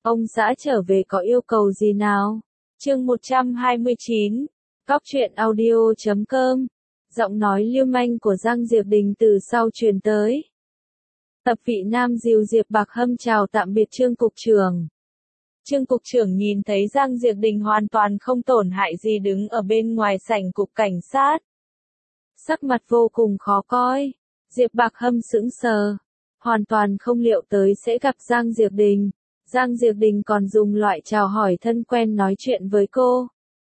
Ông xã trở về có yêu cầu gì nào? Chương 129, Góc truyện audio.com. Giọng nói lưu manh của Giang Diệp Đình từ sau truyền tới. Tập vị nam dìu Diệp Bạc Hâm chào tạm biệt Trương Cục trưởng. Trương Cục trưởng nhìn thấy Giang Diệp Đình hoàn toàn không tổn hại gì đứng ở bên ngoài sảnh cục cảnh sát. Sắc mặt vô cùng khó coi. Diệp Bạc Hâm sững sờ. Hoàn toàn không liệu tới sẽ gặp Giang Diệp Đình. Giang Diệp Đình còn dùng loại chào hỏi thân quen nói chuyện với cô.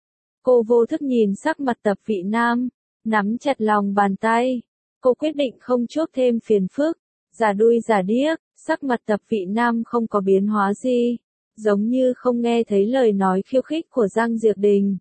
Cô vô thức nhìn sắc mặt tập vị nam, nắm chặt lòng bàn tay. Cô quyết định không chuốc thêm phiền phức. Giả đuôi giả điếc, sắc mặt tập vị nam không có biến hóa gì. Giống như không nghe thấy lời nói khiêu khích của Giang Diệp Đình.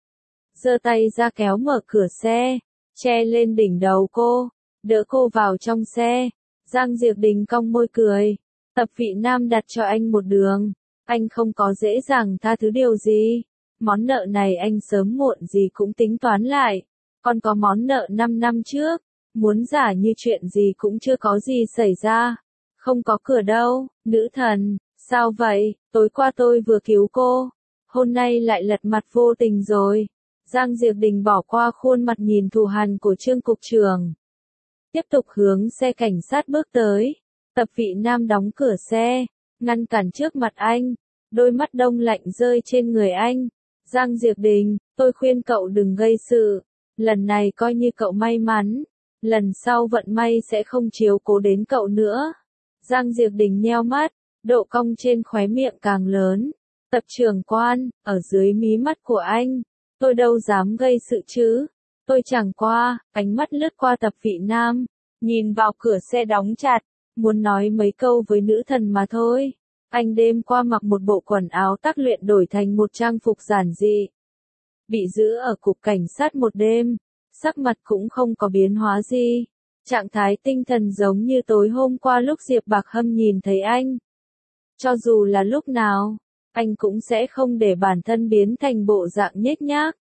Giơ tay ra kéo mở cửa xe, che lên đỉnh đầu cô, đỡ cô vào trong xe. Giang Diệp Đình cong môi cười. Tập vị nam đặt cho anh một đường. Anh không có dễ dàng tha thứ điều gì. Món nợ này anh sớm muộn gì cũng tính toán lại. Còn có món nợ 5 năm trước. Muốn giả như chuyện gì cũng chưa có gì xảy ra. Không có cửa đâu, nữ thần. Sao vậy, tối qua tôi vừa cứu cô. Hôm nay lại lật mặt vô tình rồi. Giang Diệp Đình bỏ qua khuôn mặt nhìn thù hằn của Trương Cục trưởng. Tiếp tục hướng xe cảnh sát bước tới. Tập vị nam đóng cửa xe, ngăn cản trước mặt anh. Đôi mắt đông lạnh rơi trên người anh. Giang Diệp Đình, tôi khuyên cậu đừng gây sự. Lần này coi như cậu may mắn. Lần sau vận may sẽ không chiếu cố đến cậu nữa. Giang Diệp Đình nheo mắt, độ cong trên khóe miệng càng lớn. Tập trưởng quan, ở dưới mí mắt của anh. Tôi đâu dám gây sự chứ. Tôi chẳng qua, ánh mắt lướt qua tập vị nam. Nhìn vào cửa xe đóng chặt. Muốn nói mấy câu với nữ thần mà thôi. Anh đêm qua mặc một bộ quần áo tác luyện đổi thành một trang phục giản dị. Bị giữ ở cục cảnh sát một đêm. Sắc mặt cũng không có biến hóa gì. Trạng thái tinh thần giống như tối hôm qua lúc Diệp Bạc Hâm nhìn thấy anh. Cho dù là lúc nào, anh cũng sẽ không để bản thân biến thành bộ dạng nhếch nhác.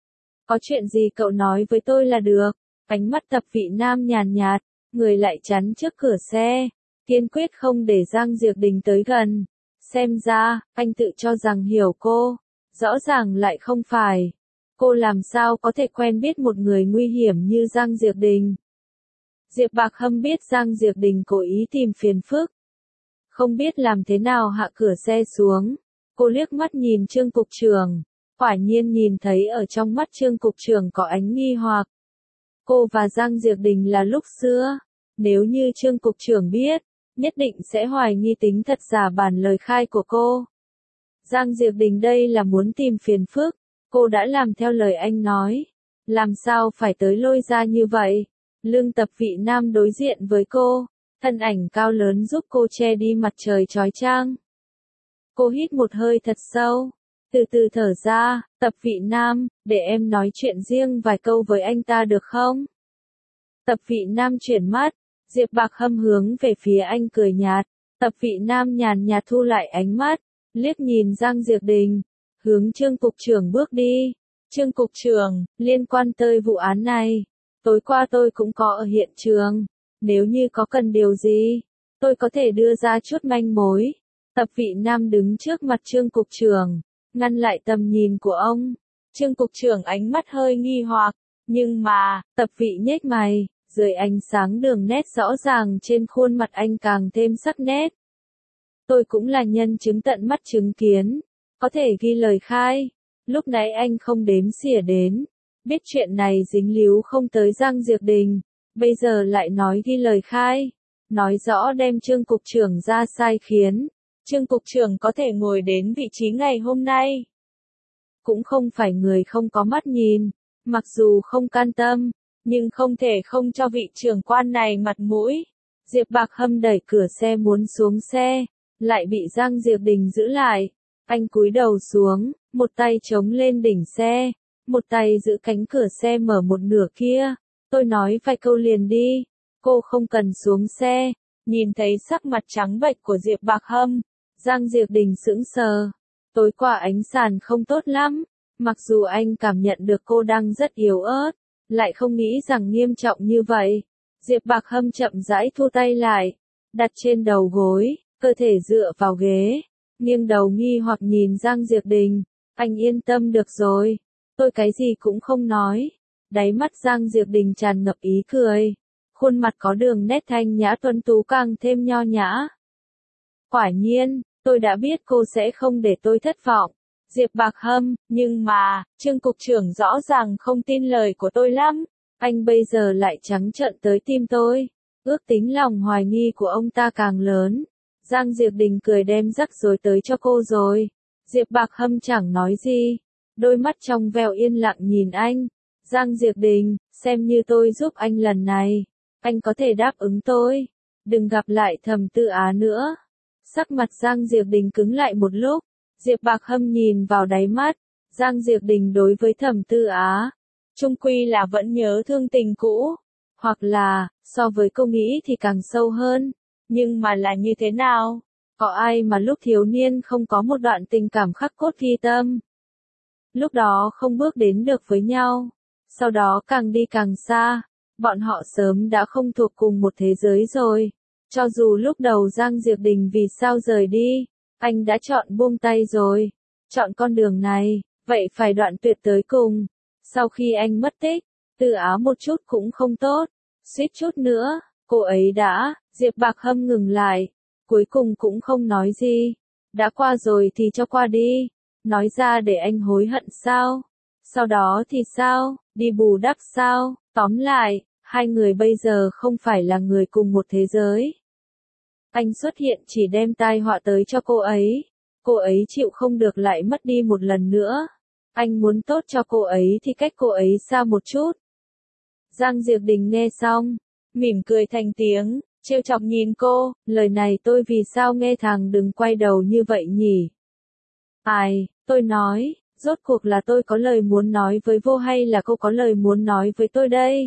Có chuyện gì cậu nói với tôi là được. Ánh mắt tập vị nam nhàn nhạt, người lại chắn trước cửa xe. Kiên quyết không để Giang Diệp Đình tới gần. Xem ra, anh tự cho rằng hiểu cô. Rõ ràng lại không phải. Cô làm sao có thể quen biết một người nguy hiểm như Giang Diệp Đình. Diệp Bạc Hâm biết Giang Diệp Đình cố ý tìm phiền phức. Không biết làm thế nào hạ cửa xe xuống. Cô liếc mắt nhìn Trương Cục trưởng. Quả nhiên nhìn thấy ở trong mắt Trương Cục trưởng có ánh nghi hoặc. Cô và Giang Diệp Đình là lúc xưa. Nếu như Trương Cục trưởng biết, nhất định sẽ hoài nghi tính thật giả bản lời khai của cô. Giang Diệp Đình đây là muốn tìm phiền phức. Cô đã làm theo lời anh nói. Làm sao phải tới lôi ra như vậy? Lưng tập vị nam đối diện với cô. Thân ảnh cao lớn giúp cô che đi mặt trời chói chang. Cô hít một hơi thật sâu. Từ từ thở ra, tập vị nam, để em nói chuyện riêng vài câu với anh ta được không? Tập vị nam chuyển mắt. Diệp Bạc Hâm hướng về phía anh cười nhạt. Tập vị nam nhàn nhạt thu lại ánh mắt. Liếc nhìn Giang Diệp Đình. Hướng Trương Cục trưởng bước đi. Trương Cục trưởng, liên quan tới vụ án này. Tối qua tôi cũng có ở hiện trường. Nếu như có cần điều gì, tôi có thể đưa ra chút manh mối. Tập vị nam đứng trước mặt Trương Cục trưởng, ngăn lại tầm nhìn của ông. Trương Cục trưởng ánh mắt hơi nghi hoặc, nhưng mà, tập vị nhếch mày, dưới ánh sáng đường nét rõ ràng trên khuôn mặt anh càng thêm sắc nét. Tôi cũng là nhân chứng tận mắt chứng kiến, có thể ghi lời khai. Lúc nãy anh không đếm xỉa đến, biết chuyện này dính líu không tới Giang Diệp Đình, bây giờ lại nói ghi lời khai, nói rõ đem Trương Cục trưởng ra sai khiến. Trương Cục trưởng có thể ngồi đến vị trí ngày hôm nay. Cũng không phải người không có mắt nhìn, mặc dù không can tâm, nhưng không thể không cho vị trưởng quan này mặt mũi. Diệp Bạc Hâm đẩy cửa xe muốn xuống xe, lại bị Giang Diệp Đình giữ lại. Anh cúi đầu xuống, một tay chống lên đỉnh xe, một tay giữ cánh cửa xe mở một nửa kia. Tôi nói vài câu liền đi, cô không cần xuống xe. Nhìn thấy sắc mặt trắng bệch của Diệp Bạc Hâm, Giang Diệp Đình sững sờ. Tối qua ánh sàn không tốt lắm, mặc dù anh cảm nhận được cô đang rất yếu ớt, lại không nghĩ rằng nghiêm trọng như vậy. Diệp Bạc Hâm chậm rãi thu tay lại, đặt trên đầu gối, cơ thể dựa vào ghế, nghiêng đầu nghi hoặc nhìn Giang Diệp Đình. Anh yên tâm được rồi, tôi cái gì cũng không nói. Đáy mắt Giang Diệp Đình tràn ngập ý cười. Khuôn mặt có đường nét thanh nhã tuấn tú càng thêm nho nhã. Quả nhiên, tôi đã biết cô sẽ không để tôi thất vọng. Diệp Bạc Hâm, nhưng mà, Trương cục trưởng rõ ràng không tin lời của tôi lắm. Anh bây giờ lại trắng trợn tới tim tôi. Ước tính lòng hoài nghi của ông ta càng lớn. Giang Diệp Đình cười đem rắc rối tới cho cô rồi. Diệp Bạc Hâm chẳng nói gì. Đôi mắt trong veo yên lặng nhìn anh. Giang Diệp Đình, xem như tôi giúp anh lần này. Anh có thể đáp ứng tôi. Đừng gặp lại Thẩm Tư Á nữa. Sắc mặt Giang Diệp Đình cứng lại một lúc. Diệp Bạc Hâm nhìn vào đáy mắt. Giang Diệp Đình đối với Thẩm Tư Á. Chung quy là vẫn nhớ thương tình cũ. Hoặc là, so với cô nghĩ thì càng sâu hơn. Nhưng mà là như thế nào? Có ai mà lúc thiếu niên không có một đoạn tình cảm khắc cốt ghi tâm? Lúc đó không bước đến được với nhau. Sau đó càng đi càng xa. Bọn họ sớm đã không thuộc cùng một thế giới rồi. Cho dù lúc đầu Giang Diệp Đình vì sao rời đi, anh đã chọn buông tay rồi. Chọn con đường này, vậy phải đoạn tuyệt tới cùng. Sau khi anh mất tích, Tư Á một chút cũng không tốt. Suýt chút nữa, cô ấy đã, Diệp Bạc Hâm ngừng lại. Cuối cùng cũng không nói gì. Đã qua rồi thì cho qua đi. Nói ra để anh hối hận sao? Sau đó thì sao? Đi bù đắp sao? Tóm lại, hai người bây giờ không phải là người cùng một thế giới. Anh xuất hiện chỉ đem tai họa tới cho cô ấy. Cô ấy chịu không được lại mất đi một lần nữa. Anh muốn tốt cho cô ấy thì cách cô ấy xa một chút. Giang Diệp Đình nghe xong, mỉm cười thành tiếng, trêu chọc nhìn cô, lời này tôi vì sao nghe thằng đừng quay đầu như vậy nhỉ? Ai, tôi nói, rốt cuộc là tôi có lời muốn nói với vô hay là cô có lời muốn nói với tôi đây?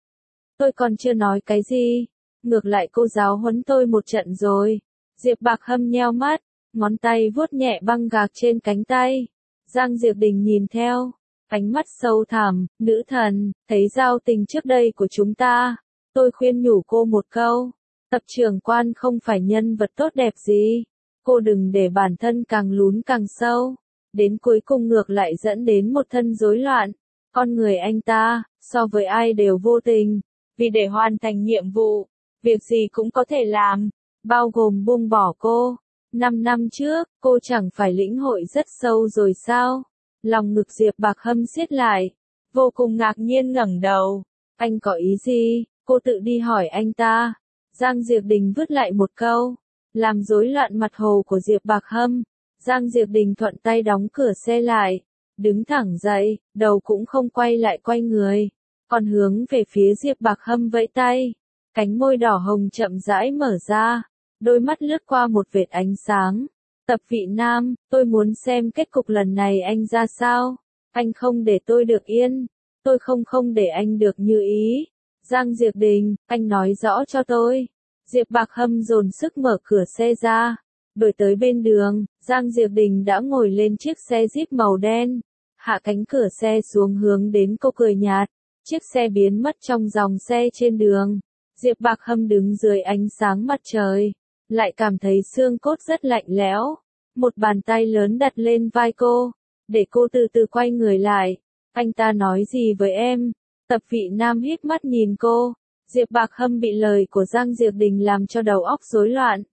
Tôi còn chưa nói cái gì, ngược lại cô giáo huấn tôi một trận rồi. Diệp Bạc Hâm nheo mắt, ngón tay vuốt nhẹ băng gạc trên cánh tay. Giang Diệp Đình nhìn theo, ánh mắt sâu thẳm, nữ thần, thấy giao tình trước đây của chúng ta. Tôi khuyên nhủ cô một câu, Tập trưởng Quan không phải nhân vật tốt đẹp gì. Cô đừng để bản thân càng lún càng sâu. Đến cuối cùng ngược lại dẫn đến một thân rối loạn. Con người anh ta, so với ai đều vô tình. Vì để hoàn thành nhiệm vụ, việc gì cũng có thể làm, bao gồm buông bỏ cô. 5 năm trước, cô chẳng phải lĩnh hội rất sâu rồi sao? Lòng ngực Diệp Bạc Hâm siết lại, vô cùng ngạc nhiên ngẩng đầu. Anh có ý gì? Cô tự đi hỏi anh ta. Giang Diệp Đình vứt lại một câu, làm rối loạn mặt hồ của Diệp Bạc Hâm. Giang Diệp Đình thuận tay đóng cửa xe lại, đứng thẳng dậy, đầu cũng không quay lại quay người, còn hướng về phía Diệp Bạc Hâm vẫy tay. Cánh môi đỏ hồng chậm rãi mở ra, đôi mắt lướt qua một vệt ánh sáng. Tập Vị Nam, tôi muốn xem kết cục lần này anh ra sao. Anh không để tôi được yên, tôi không để anh được như ý. Giang Diệp Đình, anh nói rõ cho tôi. Diệp Bạc Hâm dồn sức mở cửa xe ra, đổi tới bên đường. Giang Diệp Đình đã ngồi lên chiếc xe Jeep màu đen, hạ cánh cửa xe xuống hướng đến cô cười nhạt. Chiếc xe biến mất trong dòng xe trên đường. Diệp Bạc Hâm đứng dưới ánh sáng mặt trời, lại cảm thấy xương cốt rất lạnh lẽo. Một bàn tay lớn đặt lên vai cô, để cô từ từ quay người lại. Anh ta nói gì với em? Tập Vị Nam hít mắt nhìn cô. Diệp Bạc Hâm bị lời của Giang Diệp Đình làm cho đầu óc rối loạn.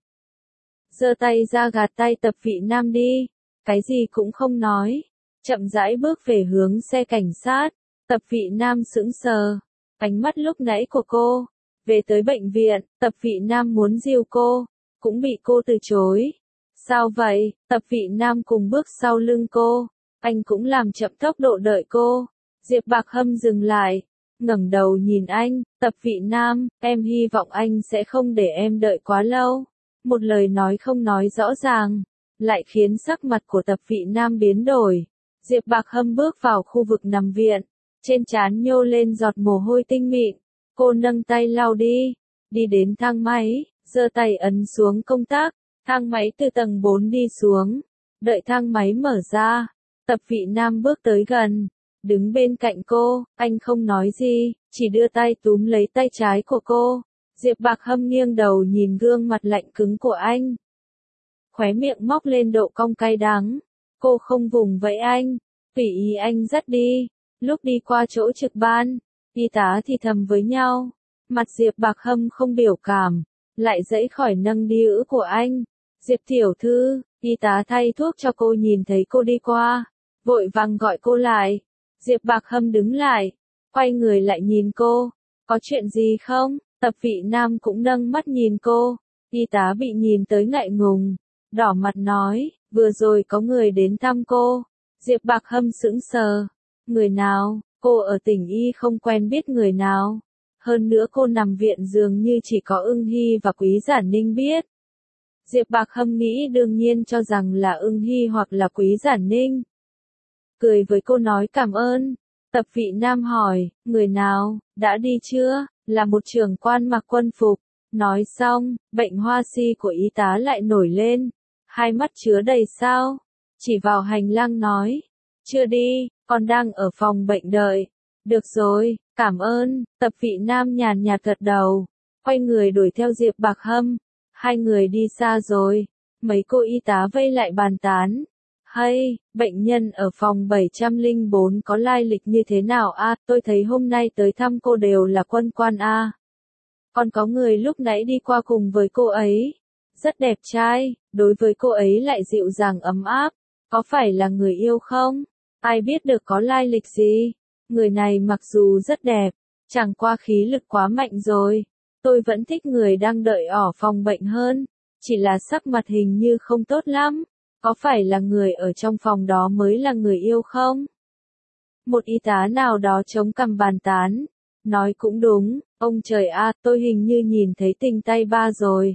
Giơ tay ra gạt tay Tập Vị Nam đi. Cái gì cũng không nói. Chậm rãi bước về hướng xe cảnh sát. Tập Vị Nam sững sờ. Ánh mắt lúc nãy của cô. Về tới bệnh viện, Tập Vị Nam muốn dìu cô, cũng bị cô từ chối. Sao vậy? Tập Vị Nam cùng bước sau lưng cô. Anh cũng làm chậm tốc độ đợi cô. Diệp Bạc Hâm dừng lại, ngẩng đầu nhìn anh. Tập Vị Nam, em hy vọng anh sẽ không để em đợi quá lâu. Một lời nói không nói rõ ràng, lại khiến sắc mặt của Tập Vị Nam biến đổi. Diệp Bạc Hâm bước vào khu vực nằm viện, trên trán nhô lên giọt mồ hôi tinh mịn. Cô nâng tay lau đi đến thang máy, giơ tay ấn xuống công tắc. Thang máy từ tầng 4 đi xuống, đợi thang máy mở ra. Tập Vị Nam bước tới gần, đứng bên cạnh cô. Anh không nói gì, chỉ đưa tay túm lấy tay trái của cô. Diệp Bạc Hâm nghiêng đầu nhìn gương mặt lạnh cứng của anh. khóe miệng móc lên độ cong cay đắng. Cô không vùng vẫy anh, tùy ý anh dắt đi. Lúc đi qua chỗ trực ban, y tá thì thầm với nhau. Mặt Diệp Bạc Hâm không biểu cảm, lại dãy khỏi nâng đĩa của anh. Diệp tiểu thư, y tá thay thuốc cho cô nhìn thấy cô đi qua, vội vàng gọi cô lại. Diệp Bạc Hâm đứng lại, quay người lại nhìn cô. Có chuyện gì không? Tập vị nam cũng nâng mắt nhìn cô. Y tá bị nhìn tới ngại ngùng, đỏ mặt nói, vừa rồi có người đến thăm cô. Diệp Bạc Hâm sững sờ. Người nào? Cô ở tỉnh Y không quen biết người nào. Hơn nữa cô nằm viện dường như chỉ có Ưng Hy và Quý Giản Ninh biết. Diệp Bạc Hâm nghĩ đương nhiên cho rằng là Ưng Hy hoặc là Quý Giản Ninh. Cười với cô nói cảm ơn. Tập vị nam hỏi, người nào, đã đi chưa? Là một trưởng quan mặc quân phục. Nói xong, bệnh hoa si của y tá lại nổi lên. Hai mắt chứa đầy sao. Chỉ vào hành lang nói. Chưa đi, con đang ở phòng bệnh đợi. Được rồi, cảm ơn. Tập vị nam nhàn nhạt gật đầu. Quay người đuổi theo Diệp Bạc Hâm. Hai người đi xa rồi. Mấy cô y tá vây lại bàn tán. Hay, bệnh nhân ở phòng 704 có lai lịch như thế nào a? Tôi thấy hôm nay tới thăm cô đều là quân quan a. Còn có người lúc nãy đi qua cùng với cô ấy. Rất đẹp trai, đối với cô ấy lại dịu dàng ấm áp. Có phải là người yêu không? Ai biết được có lai lịch gì? Người này mặc dù rất đẹp, chẳng qua khí lực quá mạnh rồi. Tôi vẫn thích người đang đợi ở phòng bệnh hơn. Chỉ là sắc mặt hình như không tốt lắm. Có phải là người ở trong phòng đó mới là người yêu không? Một y tá nào đó chống cằm bàn tán. Nói cũng đúng, ông trời a, tôi hình như nhìn thấy tình tay ba rồi.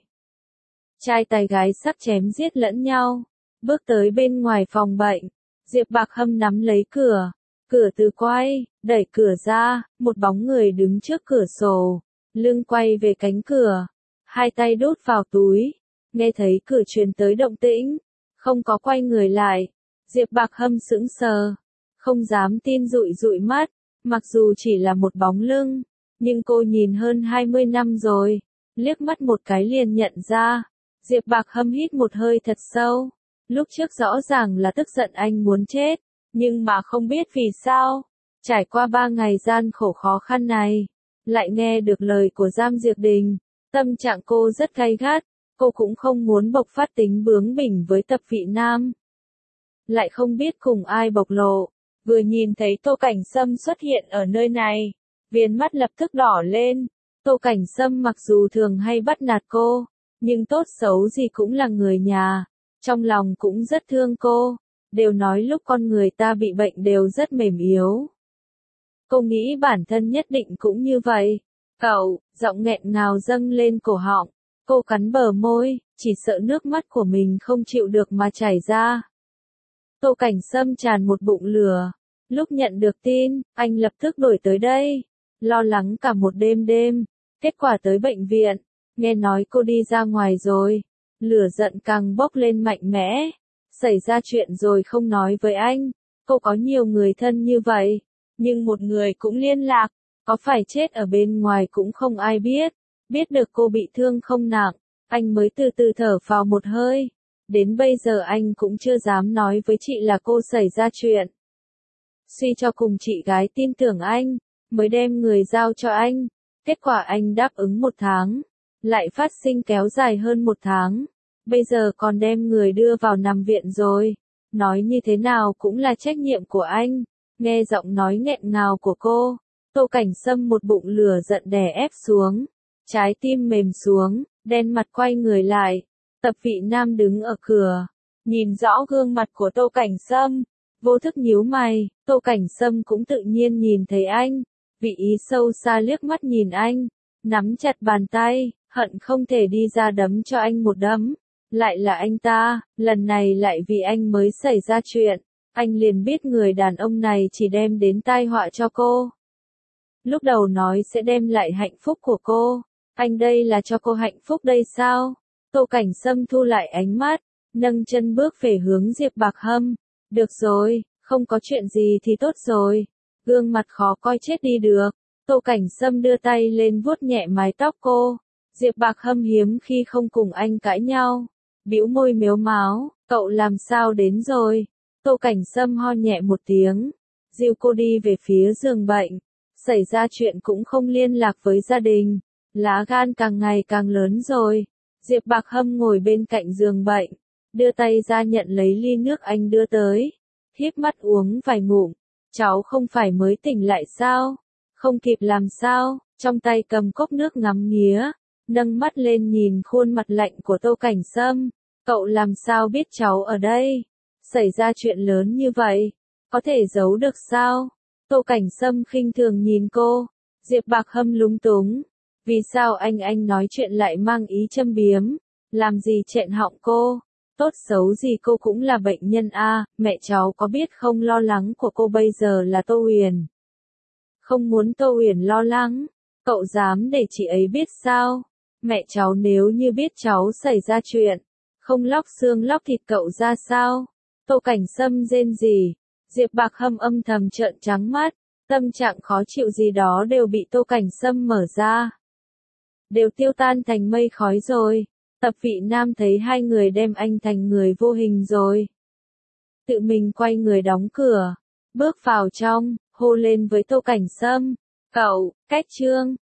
Trai tài gái sắp chém giết lẫn nhau. Bước tới bên ngoài phòng bệnh. Diệp Bạc Hâm nắm lấy cửa. Cửa từ quay, đẩy cửa ra, một bóng người đứng trước cửa sổ. Lưng quay về cánh cửa. Hai tay đút vào túi. Nghe thấy cửa truyền tới động tĩnh. Không có quay người lại. Diệp Bạc Hâm sững sờ. Không dám tin dụi dụi mắt. Mặc dù chỉ là một bóng lưng. Nhưng cô nhìn hơn 20 năm rồi. Liếc mắt một cái liền nhận ra. Diệp Bạc Hâm hít một hơi thật sâu. Lúc trước rõ ràng là tức giận anh muốn chết. Nhưng mà không biết vì sao. Trải qua 3 ngày gian khổ khó khăn này. Lại nghe được lời của Giang Diệp Đình. Tâm trạng cô rất gay gắt. Cô cũng không muốn bộc phát tính bướng bỉnh với tập vị nam. Lại không biết cùng ai bộc lộ. Vừa nhìn thấy Tô Cảnh Sâm xuất hiện ở nơi này. Viền mắt lập tức đỏ lên. Tô Cảnh Sâm mặc dù thường hay bắt nạt cô. Nhưng tốt xấu gì cũng là người nhà. Trong lòng cũng rất thương cô. Đều nói lúc con người ta bị bệnh đều rất mềm yếu. Cô nghĩ bản thân nhất định cũng như vậy. Cậu, giọng nghẹn ngào dâng lên cổ họng. Cô cắn bờ môi, chỉ sợ nước mắt của mình không chịu được mà chảy ra. Tô Cảnh Sâm tràn một bụng lửa. Lúc nhận được tin, anh lập tức đuổi tới đây. Lo lắng cả một đêm. Kết quả tới bệnh viện. Nghe nói cô đi ra ngoài rồi. Lửa giận càng bốc lên mạnh mẽ. Xảy ra chuyện rồi không nói với anh. Cô có nhiều người thân như vậy. Nhưng một người cũng liên lạc. Có phải chết ở bên ngoài cũng không ai biết. Biết được cô bị thương không nặng. Anh mới từ từ thở phào một hơi. Đến bây giờ anh cũng chưa dám nói với chị là cô xảy ra chuyện. Suy cho cùng chị gái tin tưởng anh. Mới đem người giao cho anh. Kết quả anh đáp ứng 1 tháng. Lại phát sinh kéo dài hơn 1 tháng. Bây giờ còn đem người đưa vào nằm viện rồi. Nói như thế nào cũng là trách nhiệm của anh. Nghe giọng nói nghẹn ngào của cô. Tô Cảnh Sâm một bụng lửa giận đè ép xuống. Trái tim mềm xuống, đen mặt quay người lại. Tập vị nam đứng ở cửa. Nhìn rõ gương mặt của Tô Cảnh Sâm. Vô thức nhíu mày, Tô Cảnh Sâm cũng tự nhiên nhìn thấy anh. Vị ý sâu xa liếc mắt nhìn anh. Nắm chặt bàn tay, hận không thể đi ra đấm cho anh một đấm. Lại là anh ta, lần này lại vì anh mới xảy ra chuyện. Anh liền biết người đàn ông này chỉ đem đến tai họa cho cô. Lúc đầu nói sẽ đem lại hạnh phúc của cô. Anh đây là cho cô hạnh phúc đây sao? Tô Cảnh Sâm thu lại ánh mắt, nâng chân bước về hướng Diệp Bạc Hâm. Được rồi, không có chuyện gì thì tốt rồi. Gương mặt khó coi chết đi được. Tô Cảnh Sâm đưa tay lên vuốt nhẹ mái tóc cô. Diệp Bạc Hâm hiếm khi không cùng anh cãi nhau. bĩu môi mếu máo, cậu làm sao đến rồi? Tô Cảnh Sâm ho nhẹ một tiếng, dìu cô đi về phía giường bệnh. Xảy ra chuyện cũng không liên lạc với gia đình, lá gan càng ngày càng lớn rồi. Diệp Bạc Hâm ngồi bên cạnh giường bệnh, đưa tay ra nhận lấy ly nước anh đưa tới, híp mắt uống vài ngụm. Cháu không phải mới tỉnh lại sao? Không kịp làm sao? Trong tay cầm cốc nước ngắm nghía, nâng mắt lên nhìn khuôn mặt lạnh của Tô Cảnh Sâm. Cậu làm sao biết cháu ở đây? Xảy ra chuyện lớn như vậy, có thể giấu được sao? Tô Cảnh Sâm khinh thường nhìn cô. Diệp Bạc Hâm lúng túng. Vì sao anh nói chuyện lại mang ý châm biếm? Làm gì chẹn họng cô? Tốt xấu gì cô cũng là bệnh nhân a, mẹ cháu có biết không, lo lắng của cô bây giờ là Tô Huyền. Không muốn Tô Huyền lo lắng, cậu dám để chị ấy biết sao? Mẹ cháu nếu như biết cháu xảy ra chuyện, không lóc xương lóc thịt cậu ra sao? Tô Cảnh Sâm rên rỉ. Diệp Bạc Hâm âm thầm trợn trắng mắt, tâm trạng khó chịu gì đó đều bị Tô Cảnh Sâm mở ra, đều tiêu tan thành mây khói rồi. Tập Vị Nam thấy hai người đem anh thành người vô hình rồi, tự mình quay người đóng cửa, bước vào trong, hô lên với Tô Cảnh Sâm, cậu, cách Trương.